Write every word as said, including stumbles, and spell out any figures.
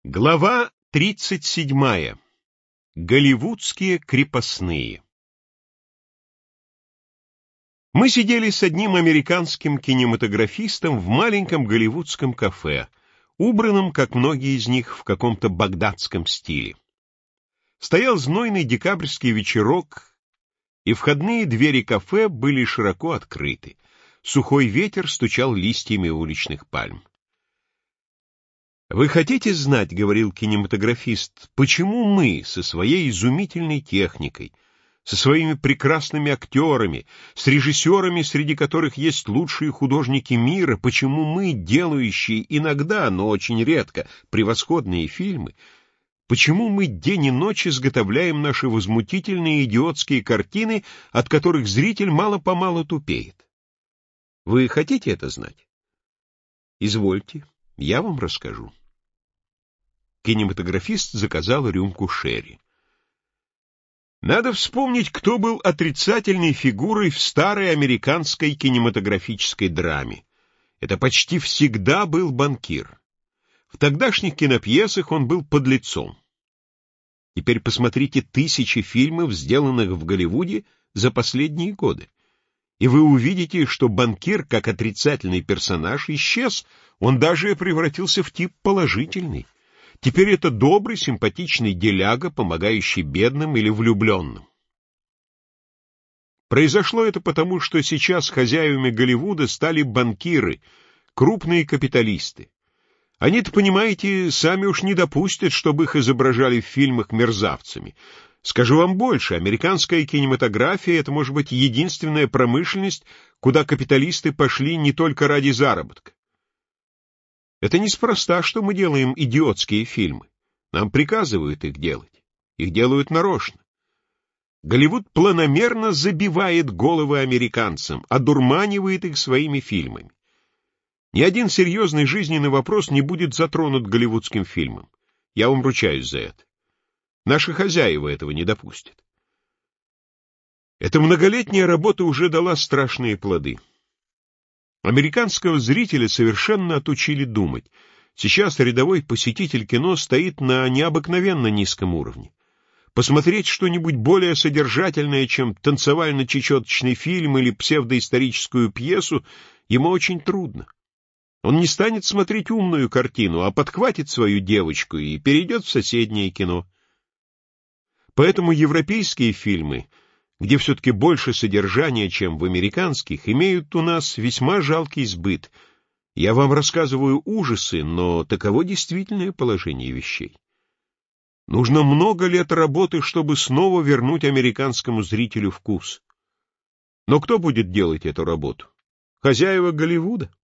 Глава тридцать седьмая. Голливудские крепостные. Мы сидели с одним американским кинематографистом в маленьком голливудском кафе, убранном, как многие из них, в каком-то багдадском стиле. Стоял знойный декабрьский вечерок, и входные двери кафе были широко открыты. Сухой ветер стучал листьями уличных пальм. «Вы хотите знать, — говорил кинематографист, — почему мы со своей изумительной техникой, со своими прекрасными актерами, с режиссерами, среди которых есть лучшие художники мира, почему мы, делающие иногда, но очень редко, превосходные фильмы, почему мы день и ночь изготовляем наши возмутительные идиотские картины, от которых зритель мало-помалу тупеет? Вы хотите это знать? Извольте, я вам расскажу». Кинематографист заказал рюмку шерри. Надо вспомнить, кто был отрицательной фигурой в старой американской кинематографической драме. Это почти всегда был банкир. В тогдашних кинопьесах он был подлецом. Теперь посмотрите тысячи фильмов, сделанных в Голливуде за последние годы. И вы увидите, что банкир, как отрицательный персонаж, исчез, он даже превратился в тип положительный. Теперь это добрый, симпатичный деляга, помогающий бедным или влюбленным. Произошло это потому, что сейчас хозяевами Голливуда стали банкиры, крупные капиталисты. Они-то, понимаете, сами уж не допустят, чтобы их изображали в фильмах мерзавцами. Скажу вам больше, американская кинематография — это, может быть, единственная промышленность, куда капиталисты пошли не только ради заработка. Это неспроста, что мы делаем идиотские фильмы. Нам приказывают их делать. Их делают нарочно. Голливуд планомерно забивает головы американцам, одурманивает их своими фильмами. Ни один серьезный жизненный вопрос не будет затронут голливудским фильмом. Я вам ручаюсь за это. Наши хозяева этого не допустят. Эта многолетняя работа уже дала страшные плоды. Американского зрителя совершенно отучили думать. Сейчас рядовой посетитель кино стоит на необыкновенно низком уровне. Посмотреть что-нибудь более содержательное, чем танцевально-чечеточный фильм или псевдоисторическую пьесу, ему очень трудно. Он не станет смотреть умную картину, а подхватит свою девочку и перейдет в соседнее кино. Поэтому европейские фильмы, где все-таки больше содержания, чем в американских, имеют у нас весьма жалкий сбыт. Я вам рассказываю ужасы, но таково действительное положение вещей. Нужно много лет работы, чтобы снова вернуть американскому зрителю вкус. Но кто будет делать эту работу? Хозяева Голливуда.